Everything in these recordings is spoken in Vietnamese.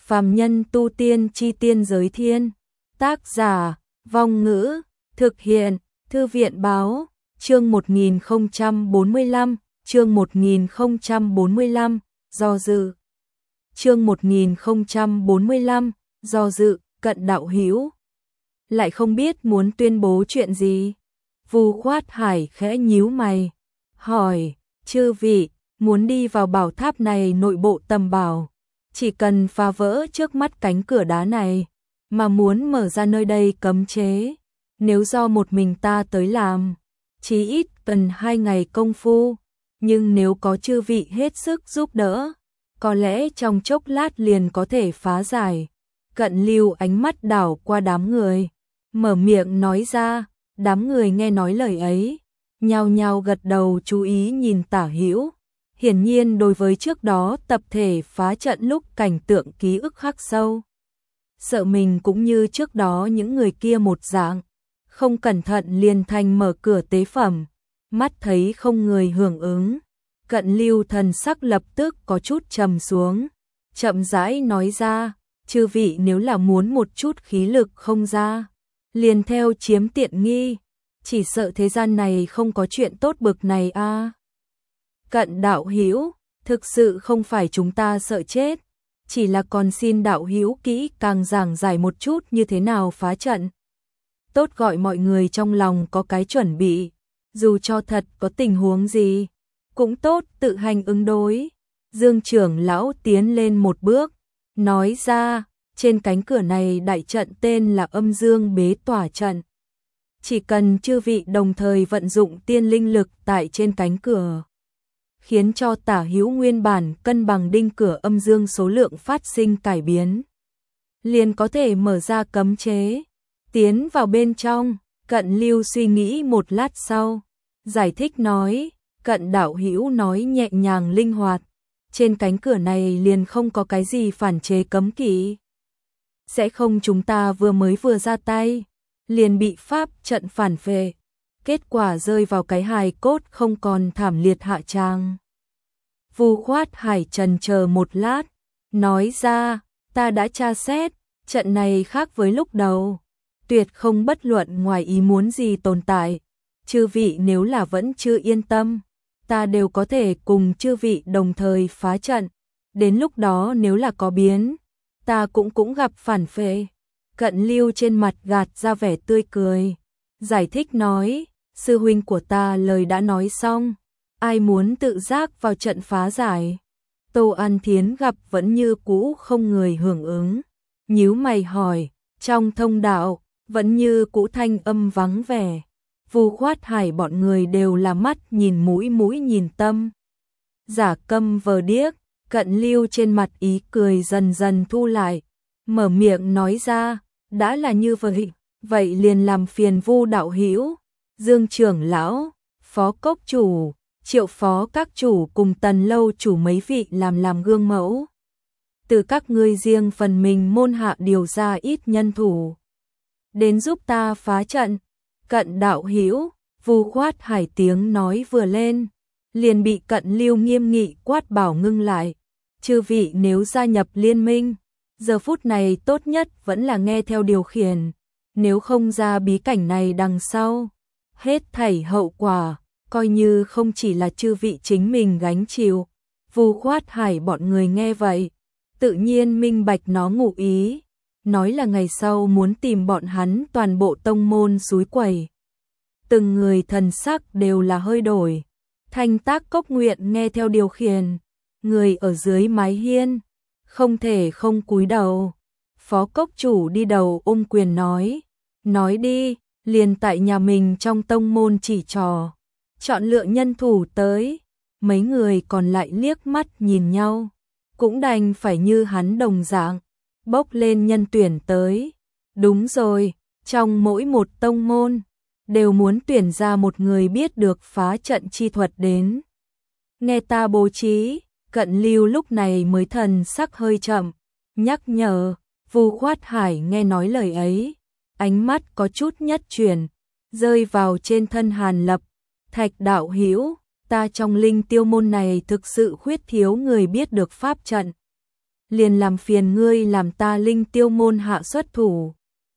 Phàm nhân tu tiên chi tiên giới thiên. Tác giả, Vong Ngữ, thực hiện, Thư viện báo, chương 1045, chương 1045, do dự. Chương 1045, do dự, Cận đạo hữu lại không biết muốn tuyên bố chuyện gì. Vu Khoát Hải khẽ nhíu mày, hỏi, chư vị, muốn đi vào bảo tháp này nội bộ tầm bảo, chỉ cần phá vỡ trước mắt cánh cửa đá này, mà muốn mở ra nơi đây cấm chế, nếu do một mình ta tới làm, chí ít cần 2 ngày công phu, nhưng nếu có chư vị hết sức giúp đỡ, có lẽ trong chốc lát liền có thể phá giải. Cận Lưu ánh mắt đảo qua đám người, mở miệng nói ra. Đám người nghe nói lời ấy, nhao nhao gật đầu chú ý nhìn Tả Hữu. Hiển nhiên đối với trước đó tập thể phá trận lúc cảnh tượng ký ức khắc sâu. Sợ mình cũng như trước đó những người kia một dạng, không cẩn thận liền thành mở cửa tế phẩm, mắt thấy không người hưởng ứng. Cận Lưu thần sắc lập tức có chút trầm xuống, chậm rãi nói ra, chư vị nếu là muốn một chút khí lực không ra, liền theo chiếm tiện nghi, chỉ sợ thế gian này không có chuyện tốt bực này a. Cận đạo hữu, thực sự không phải chúng ta sợ chết, chỉ là còn xin đạo hữu kỹ càng giảng giải một chút như thế nào phá trận. Tốt gọi mọi người trong lòng có cái chuẩn bị, dù cho thật có tình huống gì, cũng tốt tự hành ứng đối. Dương trưởng lão tiến lên một bước, nói ra, trên cánh cửa này đại trận tên là Âm Dương Bế Tỏa Trận. Chỉ cần chư vị đồng thời vận dụng tiên linh lực tại trên cánh cửa, khiến cho Tả Hữu nguyên bản cân bằng đinh cửa âm dương số lượng phát sinh cải biến, liền có thể mở ra cấm chế, tiến vào bên trong. Cận Lưu suy nghĩ một lát sau, giải thích nói, Cận đạo hữu nói nhẹ nhàng linh hoạt, trên cánh cửa này liền không có cái gì phản chế cấm kỵ. Sẽ không chúng ta vừa ra tay, liền bị pháp trận phản vệ, kết quả rơi vào cái hài cốt không còn thảm liệt hạ tràng. Vu Khoát Hải trần chờ một lát, nói ra, ta đã tra xét, trận này khác với lúc đầu, tuyệt không bất luận ngoài ý muốn gì tồn tại. Chư vị nếu là vẫn chưa yên tâm, ta đều có thể cùng chư vị đồng thời phá trận, đến lúc đó nếu là có biến, ta cũng gặp phản phệ. Cận Lưu trên mặt gạt ra vẻ tươi cười, giải thích nói, sư huynh của ta lời đã nói xong, ai muốn tự giác vào trận phá giải. Tô An Thiến gặp vẫn như cũ không người hưởng ứng, nhíu mày hỏi, trong thông đạo vẫn như cũ thanh âm vắng vẻ. Vu Khoát Hải bọn người đều là mắt nhìn mũi nhìn tâm, giả câm vờ điếc. Cận Lưu trên mặt ý cười dần dần thu lại, mở miệng nói ra, đã là như vậy liền làm phiền Vu đạo hữu, Dương trưởng lão, Phó cốc chủ, Triệu phó các chủ cùng Tần lâu chủ mấy vị làm gương mẫu. Từ các ngươi riêng phần mình môn hạ điều ra ít nhân thủ, đến giúp ta phá trận. Cận đạo hữu, Vu Khoát Hải tiếng nói vừa lên, liền bị Cận Lưu nghiêm nghị quát bảo ngưng lại. Chư vị nếu gia nhập liên minh, giờ phút này tốt nhất vẫn là nghe theo điều khiển, nếu không ra bí cảnh này đằng sau, hết thảy hậu quả, coi như không chỉ là chư vị chính mình gánh chịu. Vu Khoát Hải bọn người nghe vậy, tự nhiên minh bạch nó ngụ ý, nói là ngày sau muốn tìm bọn hắn toàn bộ tông môn xúi quẩy. Từng người thần sắc đều là hơi đổi. Thanh Tác Cốc nguyện nghe theo điều khiển, người ở dưới mái hiên không thể không cúi đầu. Phó cốc chủ đi đầu ôm quyền nói đi, liền tại nhà mình trong tông môn chỉ trò, chọn lựa nhân thủ tới. Mấy người còn lại liếc mắt nhìn nhau, cũng đành phải như hắn đồng dạng, bốc lên nhân tuyển tới. Đúng rồi, trong mỗi một tông môn, đều muốn tuyển ra một người biết được phá trận chi thuật đến. Nghe ta bố trí. Cận Lưu lúc này mới thần sắc hơi chậm, nhắc nhở. Vu Khoát Hải nghe nói lời ấy, ánh mắt có chút nhất chuyển, rơi vào trên thân Hàn Lập. Thạch đạo hữu, ta trong linh tiêu môn này thực sự khuyết thiếu người biết được pháp trận. liền làm phiền ngươi làm ta Linh Tiêu môn hạ xuất thủ.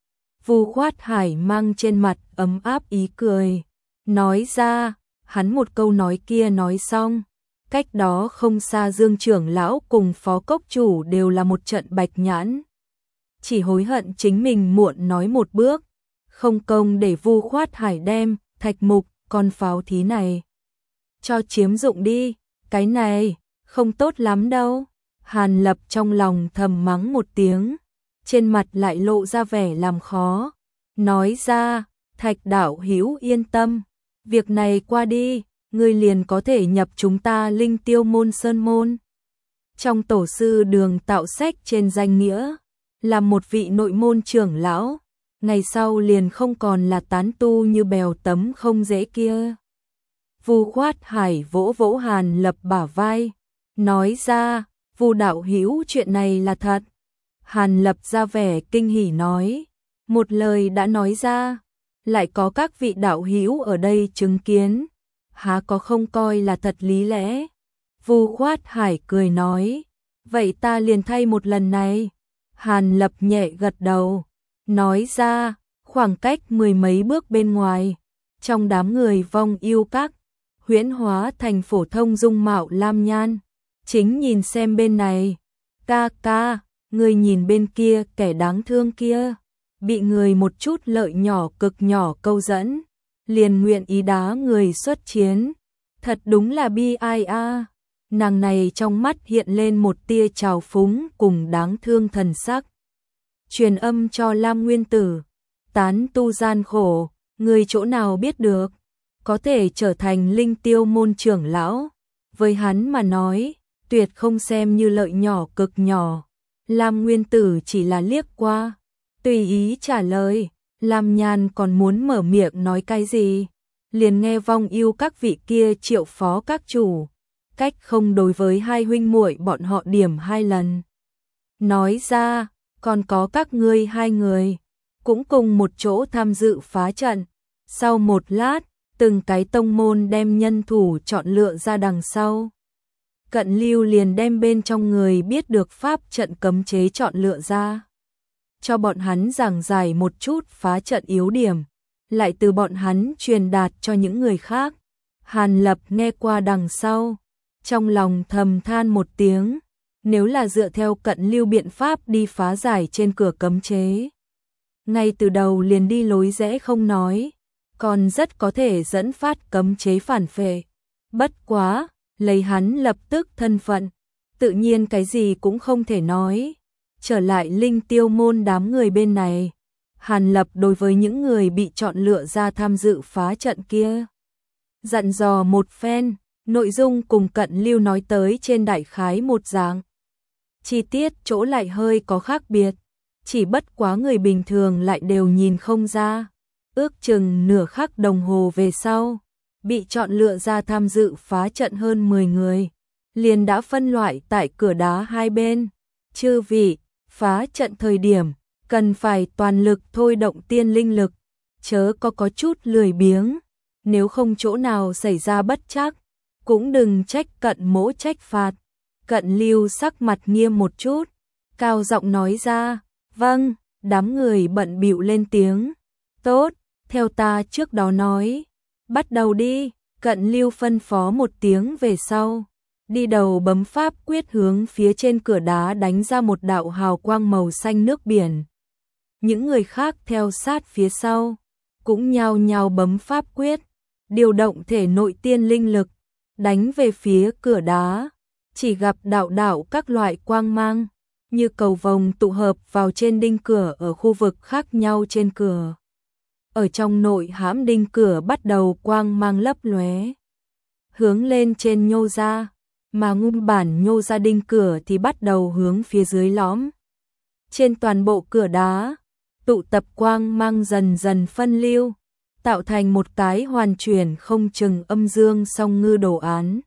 Vu Khoát Hải mang trên mặt ấm áp ý cười, nói ra, hắn một câu nói kia nói xong, cách đó không xa Dương trưởng lão cùng phó cốc chủ đều là một trận bạch nhãn. Chỉ hối hận chính mình muộn nói một bước, không công để Vu Khoát Hải đem thạch mục con pháo thí này cho chiếm dụng đi, cái này không tốt lắm đâu. Hàn Lập trong lòng thầm mắng một tiếng, trên mặt lại lộ ra vẻ làm khó, nói ra, Thạch đạo hữu yên tâm, việc này qua đi, ngươi liền có thể nhập chúng ta Linh Tiêu môn sơn môn. Trong tổ sư đường tạo sách trên danh nghĩa, là một vị nội môn trưởng lão, ngày sau liền không còn là tán tu như bèo tấm không dễ kia. Vu Khoát Hải vỗ vỗ Hàn Lập bả vai, nói ra, Vu đạo hữu chuyện này là thật. Hàn Lập ra vẻ kinh hỉ nói, một lời đã nói ra, lại có các vị đạo hữu ở đây chứng kiến, há có không coi là thật lý lẽ. Vu Khoát Hải cười nói, vậy ta liền thay một lần này. Hàn Lập nhẹ gật đầu, nói ra, khoảng cách mười mấy bước bên ngoài, trong đám người vong yêu các, huyễn hóa thành phổ thông dung mạo lam nhan, chính nhìn xem bên này. Ca ca, người nhìn bên kia kẻ đáng thương kia, bị người một chút lợi nhỏ cực nhỏ câu dẫn, liền nguyện ý đá người xuất chiến, thật đúng là bi ai a. Nàng này trong mắt hiện lên một tia trào phúng cùng đáng thương thần sắc. Truyền âm cho Lam Nguyên Tử, tán tu gian khổ, người chỗ nào biết được, có thể trở thành Linh Tiêu môn trưởng lão, với hắn mà nói, tuyệt không xem như lợi nhỏ cực nhỏ. Lam Nguyên Tử chỉ là liếc qua, tùy ý trả lời. Lam Nhan còn muốn mở miệng nói cái gì, liền nghe vong yêu các vị kia triệu phó các chủ, cách không đối với hai huynh muội bọn họ điểm hai lần. Nói ra, còn có các ngươi hai người, cũng cùng một chỗ tham dự phá trận. Sau một lát, từng cái tông môn đem nhân thủ chọn lựa ra đằng sau. Cận Lưu liền đem bên trong người biết được pháp trận cấm chế chọn lựa ra, cho bọn hắn giảng giải một chút phá trận yếu điểm, lại từ bọn hắn truyền đạt cho những người khác. Hàn Lập nghe qua đằng sau, trong lòng thầm than một tiếng, nếu là dựa theo Cận Lưu biện pháp đi phá giải trên cửa cấm chế, ngay từ đầu liền đi lối rẽ không nói, còn rất có thể dẫn phát cấm chế phản phệ. Bất quá, lấy hắn lập tức thân phận, tự nhiên cái gì cũng không thể nói. Trở lại Linh Tiêu môn đám người bên này, Hàn Lập đối với những người bị chọn lựa ra tham dự phá trận kia, dặn dò một phen, nội dung cùng Cận Lưu nói tới trên đại khái một dạng. Chi tiết chỗ lại hơi có khác biệt, chỉ bất quá người bình thường lại đều nhìn không ra. Ước chừng nửa khắc đồng hồ về sau, bị chọn lựa ra tham dự phá trận hơn 10 người, liền đã phân loại tại cửa đá hai bên. Chư vị, phá trận thời điểm, cần phải toàn lực thôi động tiên linh lực, chớ có chút lười biếng, nếu không chỗ nào xảy ra bất trắc, cũng đừng trách Cận mỗ trách phạt. Cận Lưu sắc mặt nghiêm một chút, cao giọng nói ra, vâng. Đám người bận bịu lên tiếng, tốt, theo ta trước đó nói, bắt đầu đi. Cận Lưu phân phó một tiếng về sau, đi đầu bấm pháp quyết hướng phía trên cửa đá đánh ra một đạo hào quang màu xanh nước biển. Những người khác theo sát phía sau, cũng nhao nhao bấm pháp quyết, điều động thể nội tiên linh lực, đánh về phía cửa đá. Chỉ gặp đạo đạo các loại quang mang, như cầu vồng tụ hợp vào trên đinh cửa ở khu vực khác nhau trên cửa. Ở trong nội hãm đinh cửa bắt đầu quang mang lấp lóe, hướng lên trên nhô ra, mà nguyên bản nhô ra đinh cửa thì bắt đầu hướng phía dưới lõm. Trên toàn bộ cửa đá, tụ tập quang mang dần dần phân lưu, tạo thành một cái hoàn chuyển không chừng âm dương song ngư đồ án.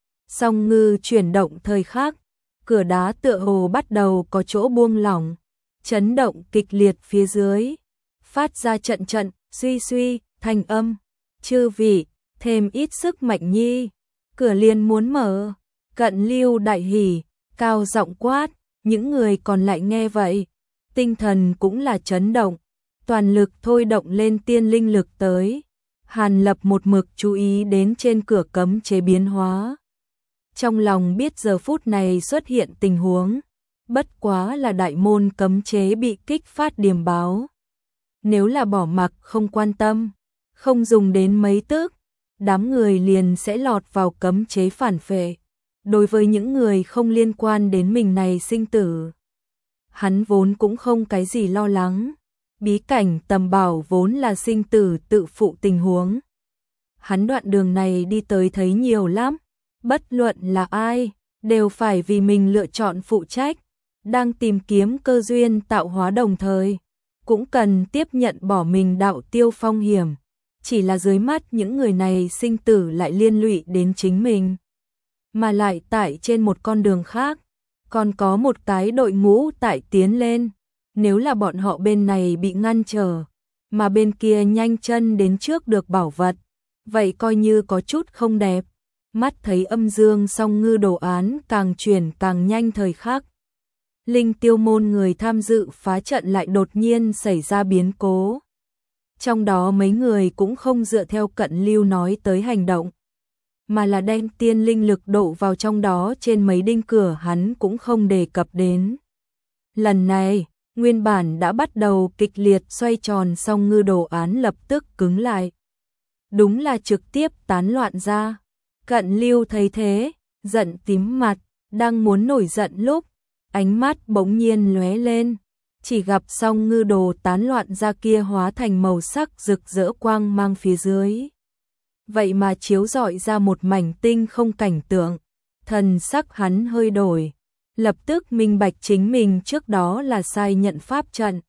Song ngư chuyển động thời khắc, cửa đá tựa hồ bắt đầu có chỗ buông lỏng, chấn động kịch liệt phía dưới, phát ra trận trận suy suy thanh âm. Chư vị, thêm ít sức mạnh nhi, cửa liền muốn mở. Cận Lưu đại hỉ, cao giọng quát, Những người còn lại nghe vậy, tinh thần cũng là chấn động, toàn lực thôi động lên tiên linh lực tới. Hàn Lập một mực chú ý đến trên cửa cấm chế biến hóa. Trong lòng biết giờ phút này xuất hiện tình huống, bất quá là đại môn cấm chế bị kích phát điềm báo. Nếu là bỏ mặc không quan tâm, không dùng đến mấy tức, đám người liền sẽ lọt vào cấm chế phản phệ. Đối với những người không liên quan đến mình này sinh tử, hắn vốn cũng không cái gì lo lắng. Bí cảnh tầm bảo vốn là sinh tử tự phụ tình huống. Hắn đoạn đường này đi tới thấy nhiều lắm, bất luận là ai, đều phải vì mình lựa chọn phụ trách, đang tìm kiếm cơ duyên tạo hóa đồng thời, cũng cần tiếp nhận bỏ mình đạo tiêu phong hiểm. Chỉ là dưới mắt những người này sinh tử lại liên lụy đến chính mình, mà lại tại trên một con đường khác, còn có một cái đội ngũ tại tiến lên. Nếu là bọn họ bên này bị ngăn trở, mà bên kia nhanh chân đến trước được bảo vật, vậy coi như có chút không đẹp. Mắt thấy âm dương song ngư đồ án càng chuyển càng nhanh thời khắc. Linh tiêu môn người tham dự phá trận lại đột nhiên xảy ra biến cố. Trong đó mấy người cũng không dựa theo cận lưu nói tới hành động, mà là đem tiên linh lực độ vào trong đó trên mấy đinh cửa hắn cũng không đề cập đến. Lần này, nguyên bản đã bắt đầu kịch liệt xoay tròn song ngư đồ án lập tức cứng lại. Đúng là trực tiếp tán loạn ra. Cận lưu thấy thế, giận tím mặt, đang muốn nổi giận lúc, ánh mắt bỗng nhiên lóe lên, chỉ gặp song ngư đồ tán loạn ra kia hóa thành màu sắc rực rỡ quang mang phía dưới. Vậy mà chiếu rọi ra một mảnh tinh không cảnh tượng, thần sắc hắn hơi đổi, lập tức minh bạch chính mình trước đó là sai nhận pháp trận.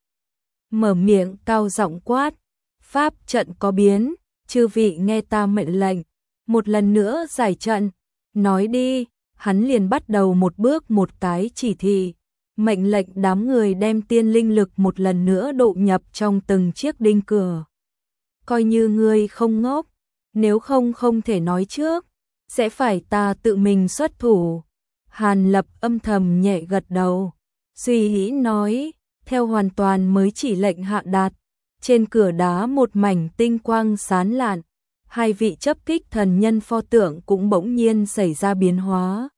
Mở miệng cao giọng quát, pháp trận có biến, chư vị nghe ta mệnh lệnh, một lần nữa giải trận, nói đi. Hắn liền bắt đầu một bước một cái chỉ thị, mệnh lệnh đám người đem tiên linh lực một lần nữa độ nhập trong từng chiếc đinh cửa. Coi như ngươi không ngốc, nếu không không thể nói trước, sẽ phải ta tự mình xuất thủ. Hàn Lập âm thầm nhẹ gật đầu, suy nghĩ nói, theo hoàn toàn mới chỉ lệnh hạ đạt, trên cửa đá một mảnh tinh quang sáng lạn, hai vị chấp kích thần nhân pho tượng cũng bỗng nhiên xảy ra biến hóa.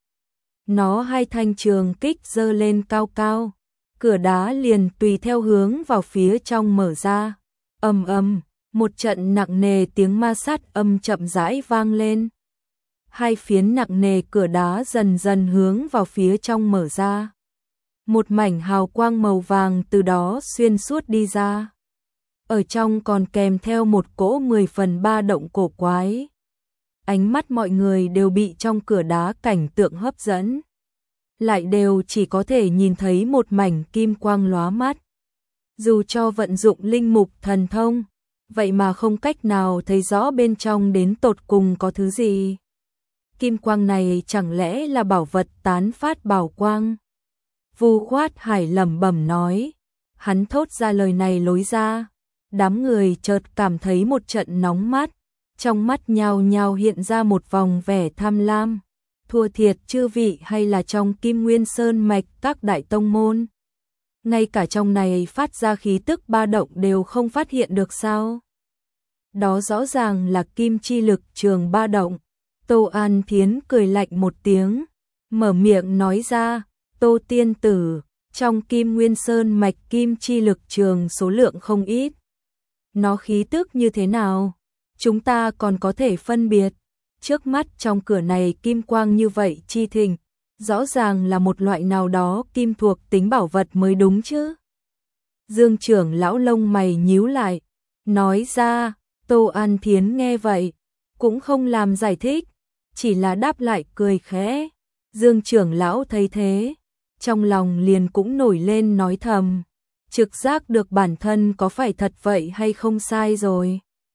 Nó hai thanh trường kích giơ lên cao cao, cửa đá liền tùy theo hướng vào phía trong mở ra. Ầm ầm, một trận nặng nề tiếng ma sát âm chậm rãi vang lên. Hai phiến nặng nề cửa đá dần dần hướng vào phía trong mở ra. Một mảnh hào quang màu vàng từ đó xuyên suốt đi ra. Ở trong còn kèm theo một cỗ 10 phần ba động cổ quái. Ánh mắt mọi người đều bị trong cửa đá cảnh tượng hấp dẫn. Lại đều chỉ có thể nhìn thấy một mảnh kim quang lóa mắt. Dù cho vận dụng linh mục thần thông, vậy mà không cách nào thấy rõ bên trong đến tột cùng có thứ gì. Kim quang này chẳng lẽ là bảo vật tán phát bảo quang? Vu Khoát Hải lẩm bẩm nói. Hắn thốt ra lời này lối ra. Đám người chợt cảm thấy một trận nóng mắt. Trong mắt nhao nhao hiện ra một vòng vẻ tham lam. Thua thiệt chư vị hay là trong Kim Nguyên Sơn mạch các đại tông môn? Ngay cả trong này phát ra khí tức ba động đều không phát hiện được sao? Đó rõ ràng là kim chi lực trường ba động. Tô An Thiến cười lạnh một tiếng, mở miệng nói ra, Tô tiên tử, trong Kim Nguyên Sơn mạch kim chi lực trường số lượng không ít. Nó khí tức như thế nào? Chúng ta còn có thể phân biệt. Trước mắt trong cửa này kim quang như vậy chi thịnh, rõ ràng là một loại nào đó kim thuộc tính bảo vật mới đúng chứ. Dương trưởng lão lông mày nhíu lại, nói ra. Tô An Thiến nghe vậy, cũng không làm giải thích, chỉ là đáp lại cười khẽ. Dương trưởng lão thấy thế, trong lòng liền cũng nổi lên nói thầm, trực giác được bản thân có phải thật vậy hay không sai rồi.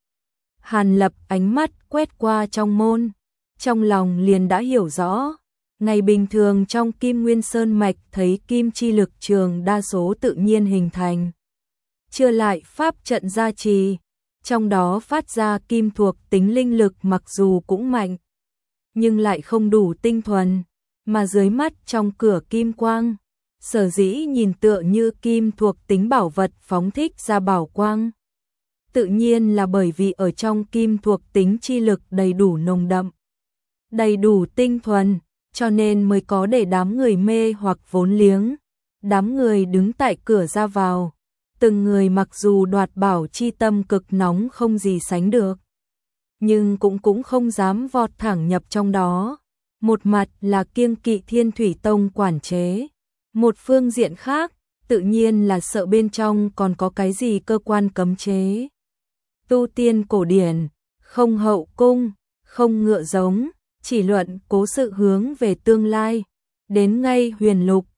Hàn Lập ánh mắt quét qua trong môn, trong lòng liền đã hiểu rõ. Ngày bình thường trong Kim Nguyên Sơn mạch thấy kim chi lực trường đa số tự nhiên hình thành. Chưa lại pháp trận gia trì, trong đó phát ra kim thuộc tính linh lực mặc dù cũng mạnh, nhưng lại không đủ tinh thuần, mà dưới mắt trong cửa kim quang, Sở dĩ nhìn tựa như kim thuộc tính bảo vật phóng thích ra bảo quang. Tự nhiên là bởi vì ở trong kim thuộc tính chi lực đầy đủ nồng đậm, đầy đủ tinh thuần, cho nên mới có để đám người mê hoặc vốn liếng. Đám người đứng tại cửa ra vào, từng người mặc dù đoạt bảo chi tâm cực nóng không gì sánh được, nhưng cũng không dám vọt thẳng nhập trong đó. Một mặt là kiêng kỵ Thiên Thủy Tông quản chế, một phương diện khác, tự nhiên là sợ bên trong còn có cái gì cơ quan cấm chế. Tu tiên cổ điển, không hậu cung, không ngựa giống, chỉ luận cố sự hướng về tương lai, đến ngay huyền lục,